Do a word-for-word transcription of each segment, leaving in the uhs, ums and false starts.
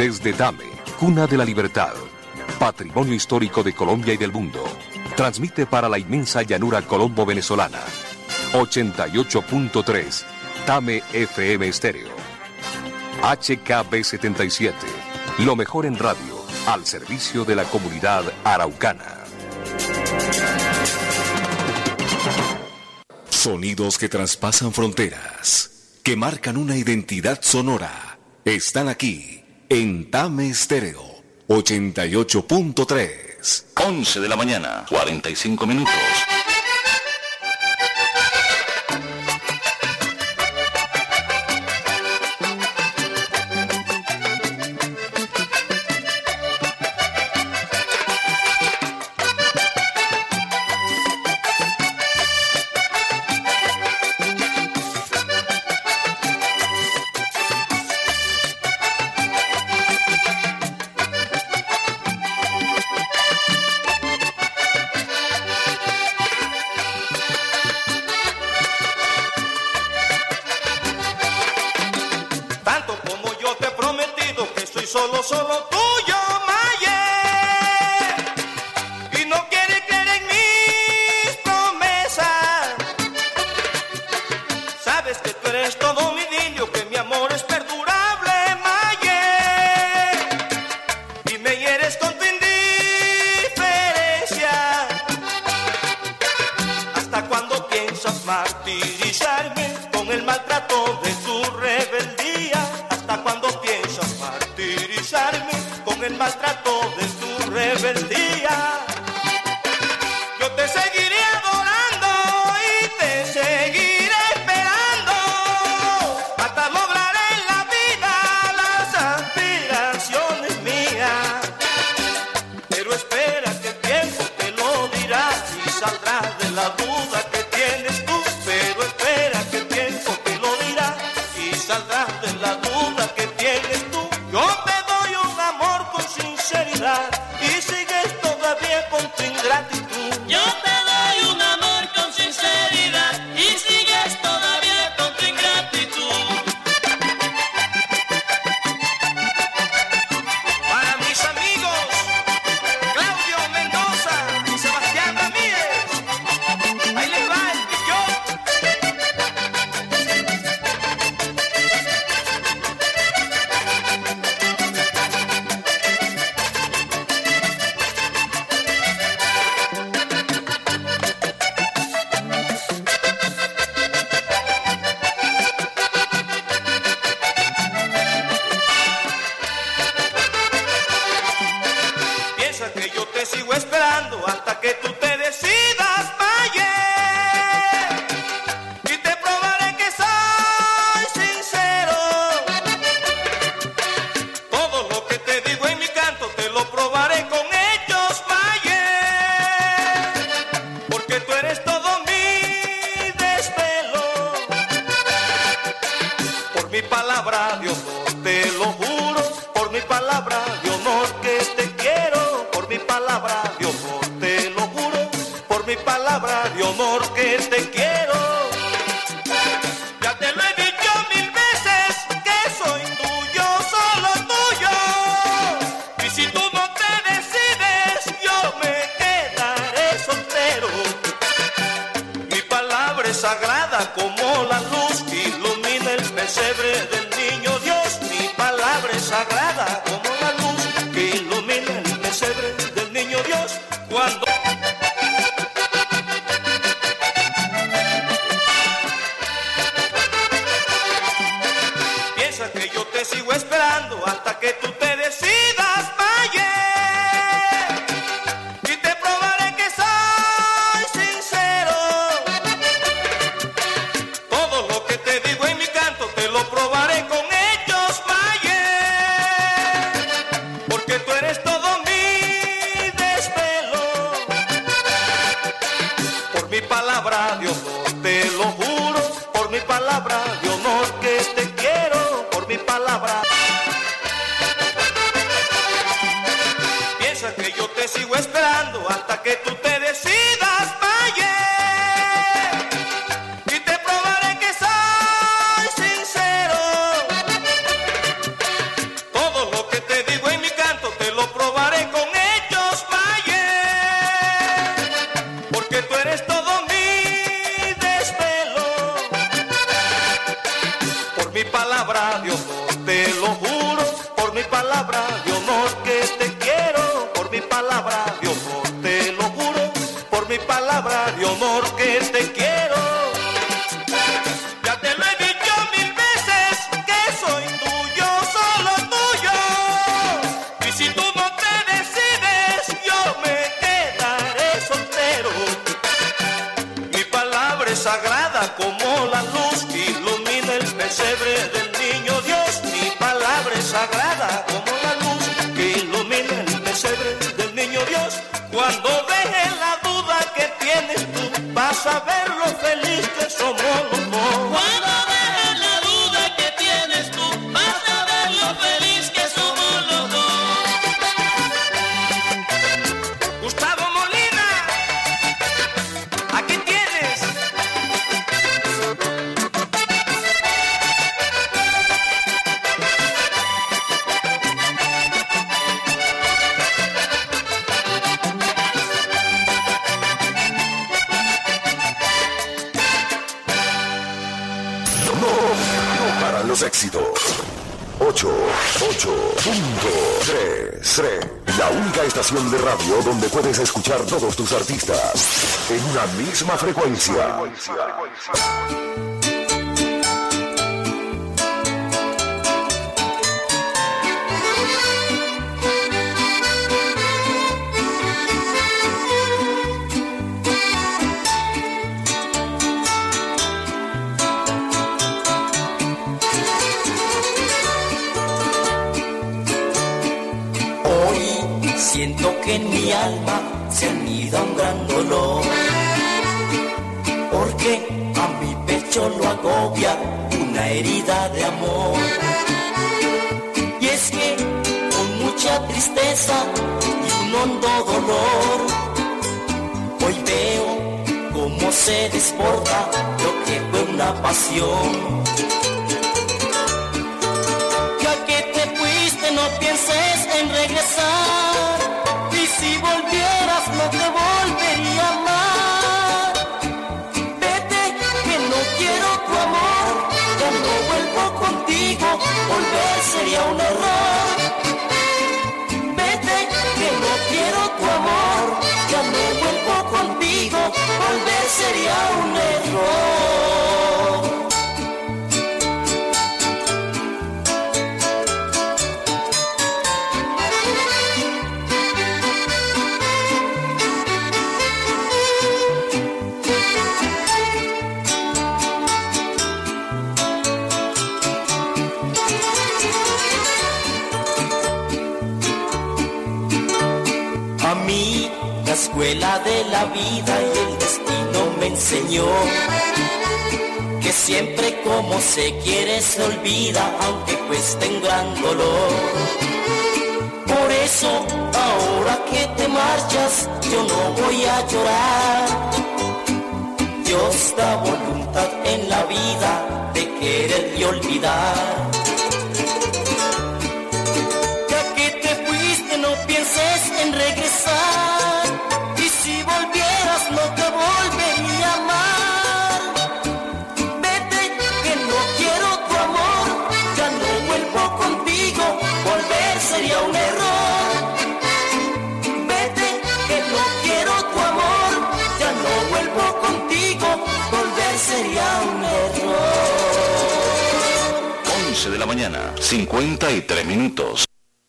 Desde Tame, cuna de la libertad, patrimonio histórico de Colombia y del mundo, transmite para la inmensa llanura colombo-venezolana. ochenta y ocho punto tres, Tame F M Estéreo. H K B setenta y siete, lo mejor en radio, al servicio de la comunidad araucana. Sonidos que traspasan fronteras, que marcan una identidad sonora, están aquí en Tame Estéreo ochenta y ocho punto tres. once de la mañana, cuarenta y cinco minutos. Solo, solo tuyo, Maye. Y no quieres creer en mis promesas. Sabes que tú eres todo mi niño, que mi amor es perdurable, Maye. Y me hieres con tu indiferencia. ¿Hasta cuándo piensas martirizarme con el maltrato de tu rebeldía? ¿Hasta cuándo piensas martirizarme con el maltrato de tu rebeldía? Yo te seguiré adorando y te seguiré esperando hasta lograr en la vida las aspiraciones mías. Pero espera que el tiempo te lo dirá y saldrás de la duda que tienes tú. Pero espera que el tiempo te lo dirá y saldrás de la duda que tienes tú. Yo te doy un amor con sinceridad y sigues todavía con tu ingratitud. Yo te doy un amor con sinceridad y sigues todavía con tu ingratitud. Para mis amigos Claudio Mendoza y Sebastián Ramírez, ahí les va el pichón. Piensa que yo te sigo esperando hasta que tú te decidas, Maye. Y te probaré que soy sincero. Todo lo que te digo en mi canto te lo probaré con hechos, Maye. Porque tú eres todo mi desvelo. Por mi palabra de honor te lo juro. Por mi palabra de honor que te quiero. Por mi palabra de honor te lo juro. Por mi palabra de honor que te quiero. Ya te lo he dicho mil veces que soy tuyo, solo tuyo. Y si tú no te decides, yo me quedaré soltero. Mi palabra es sagrada como la luz que ilumina el pesebre del niño Dios. Mi palabra es sagrada como la luz que ilumina el pesebre del niño Dios. Cuando piensa que yo te sigo esperando hasta que tú te decidas, Maye. Y te probaré que soy sincero. Todo lo que te digo en mi canto te lo probaré con hechos, Maye. Porque tú eres todo mi desvelo. Por mi palabra de honor te lo juro. Por mi palabra de honor que te quiero. Por mi palabra. Piensa que yo te sigo esperando hasta que tú te decidas, Maye. Y te probaré que soy sincero. Todo lo que te porque tú eres todo mi desvelo. Por mi palabra de honor te lo juro, por mi palabra de honor que te quiero, por mi palabra de honor te lo juro, por mi palabra de honor que te quiero. Ya te lo he dicho mil veces que soy tuyo, solo tuyo. Y si tú no te decides, yo me quedaré soltero. Mi palabra es sagrada como la luz que ilumina el pesebre del niño Dios. Mi palabra es sagrada como la luz que ilumina el pesebre del niño Dios. Cuando dejes la duda que tienes tú, vas a ver lo feliz que somos los dos. Cuando dejes la duda que tienes tú, vas a ver lo feliz que somos los dos. Gustavo Molina, aquí tienes. Para los éxitos. ocho, ocho punto tres, tres. La única estación de radio donde puedes escuchar todos tus artistas en una misma frecuencia. Siento que en mi alma se anida un gran dolor, porque a mi pecho lo agobia una herida de amor. Y es que con mucha tristeza y un hondo dolor, hoy veo cómo se desborda lo que fue una pasión. Ya que te fuiste, no pienses en regresar. Si volvieras no te volvería a amar. Vete que no quiero tu amor, ya no vuelvo contigo, volver sería un error. Vete que no quiero tu amor, ya no vuelvo contigo, volver sería un error. La escuela de la vida y el destino me enseñó que siempre como se quiere se olvida, aunque cueste un gran dolor. Por eso ahora que te marchas yo no voy a llorar. Dios da voluntad en la vida de querer y olvidar. Ya que te fuiste no pienses en regresar. Si volvieras no te volvería a amar. Vete que no quiero tu amor, ya no vuelvo contigo, volver sería un error. Vete que no quiero tu amor, ya no vuelvo contigo, volver sería un error. once de la mañana, cincuenta y tres minutos.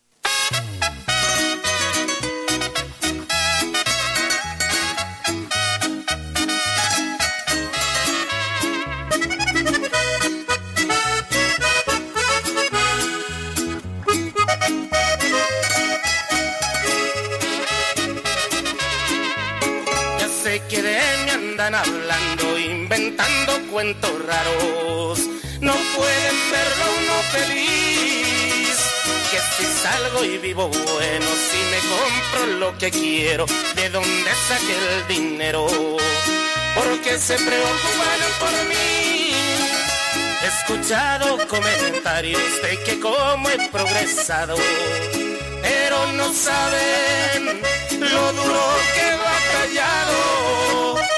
Hablando, inventando cuentos raros, no pueden verlo uno feliz. Que si salgo y vivo bueno, si me compro lo que quiero, ¿de dónde saqué el dinero? Porque se preocupan por mí. He escuchado comentarios de que cómo he progresado, pero no saben lo duro que he batallado.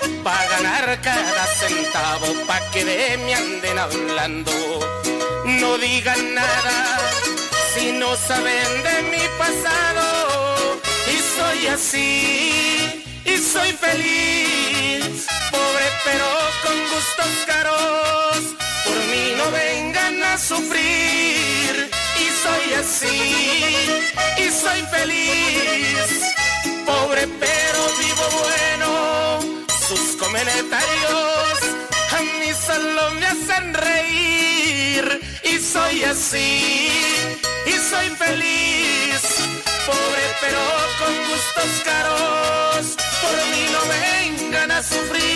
que de mí anden hablando. No digan nada si no saben de mi pasado. Y soy así, y soy feliz, pobre pero con gustos caros. Por mí no vengan a sufrir. Y soy así, y soy feliz, pobre pero vivo bueno. Sus comentarios a mí solo me hacen reír. Y soy así, y soy feliz, pobre pero con gustos caros. Por mí no vengan a sufrir.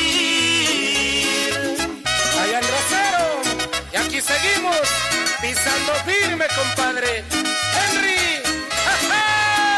Ay, Androcero, y aquí seguimos pisando firme, compadre. Henry, ¡ja, ja!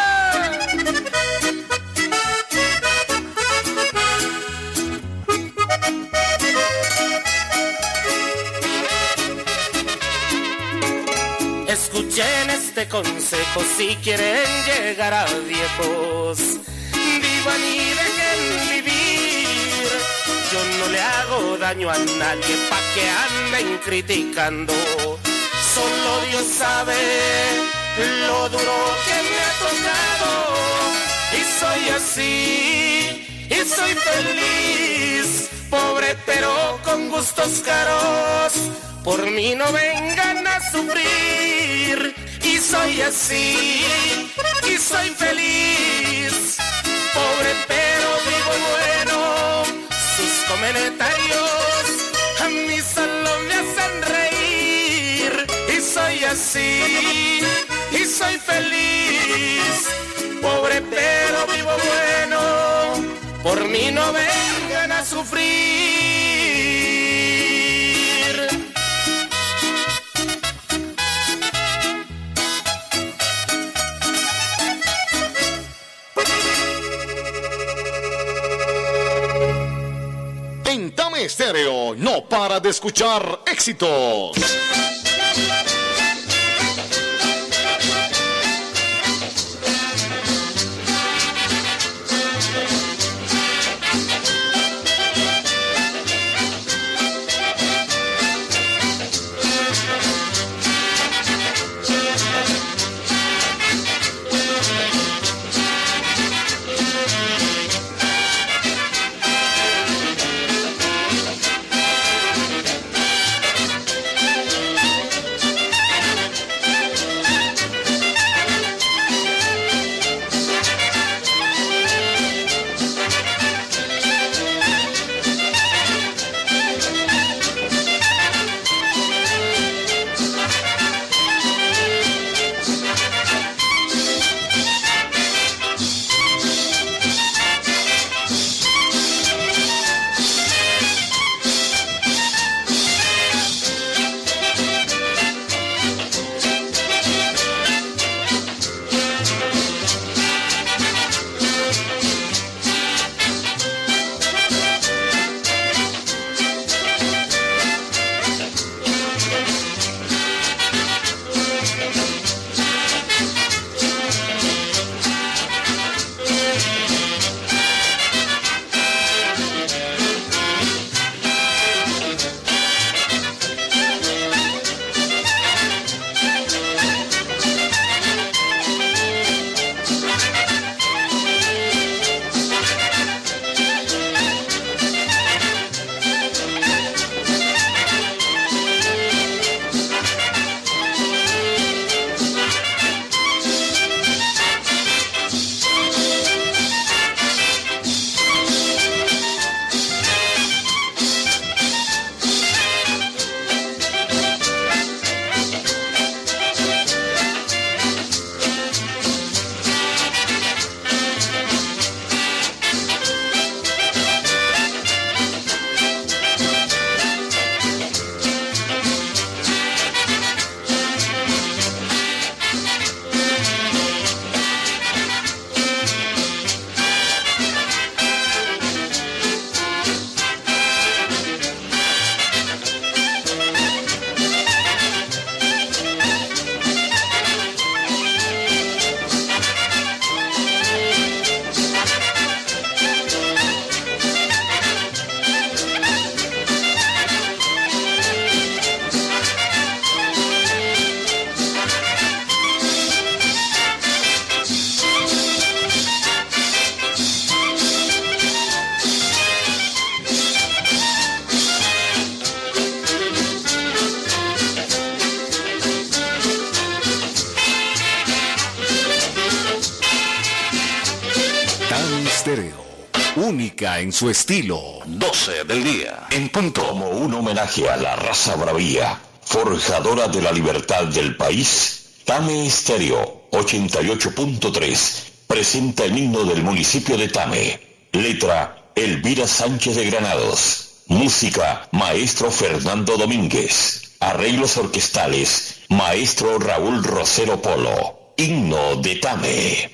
Escuchen este consejo si quieren llegar a viejos. Vivan y dejen vivir. Yo no le hago daño a nadie pa' que anden criticando. Solo Dios sabe lo duro que me ha tocado. Y soy así, y soy feliz, pobre pero con gustos caros. Por mí no vengan a sufrir. Y soy así, y soy feliz, pobre pero vivo bueno. Sus comentarios a mí solo me hacen reír. Y soy así, y soy feliz, pobre pero vivo bueno. Por mí no vengan a sufrir. En Tame Estéreo no para de escuchar éxitos. única en su estilo. doce del día, en punto. Como un homenaje a la raza bravía, forjadora de la libertad del país, Tame Estéreo ochenta y ocho punto tres presenta el himno del municipio de Tame. Letra, Elvira Sánchez de Granados. Música, Maestro Fernando Domínguez. Arreglos orquestales, Maestro Raúl Rosero Polo. Himno de Tame.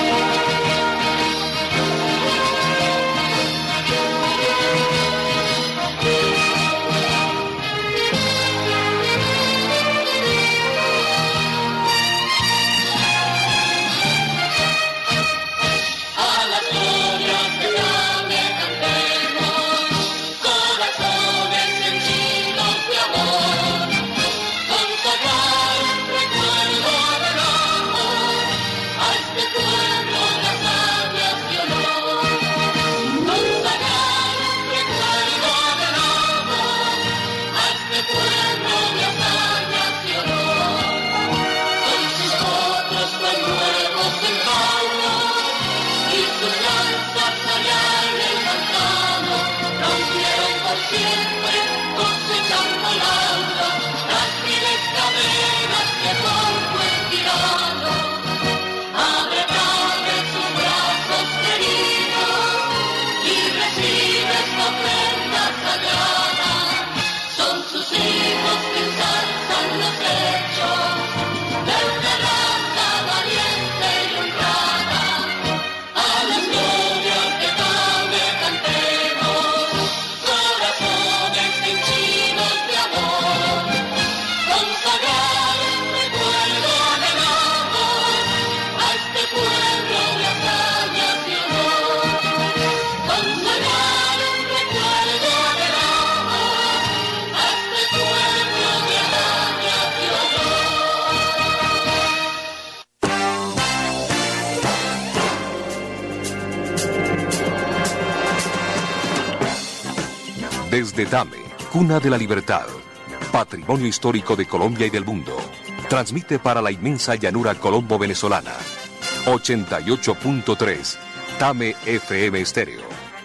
Desde Tame, cuna de la libertad, patrimonio histórico de Colombia y del mundo, transmite para la inmensa llanura colombo-venezolana. ochenta y ocho punto tres, Tame F M Estéreo.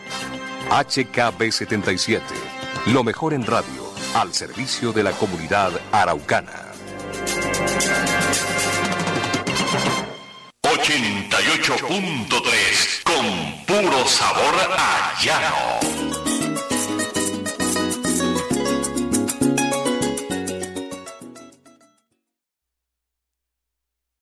H K B setenta y siete, lo mejor en radio, al servicio de la comunidad araucana. ochenta y ocho punto tres, con puro sabor a llano.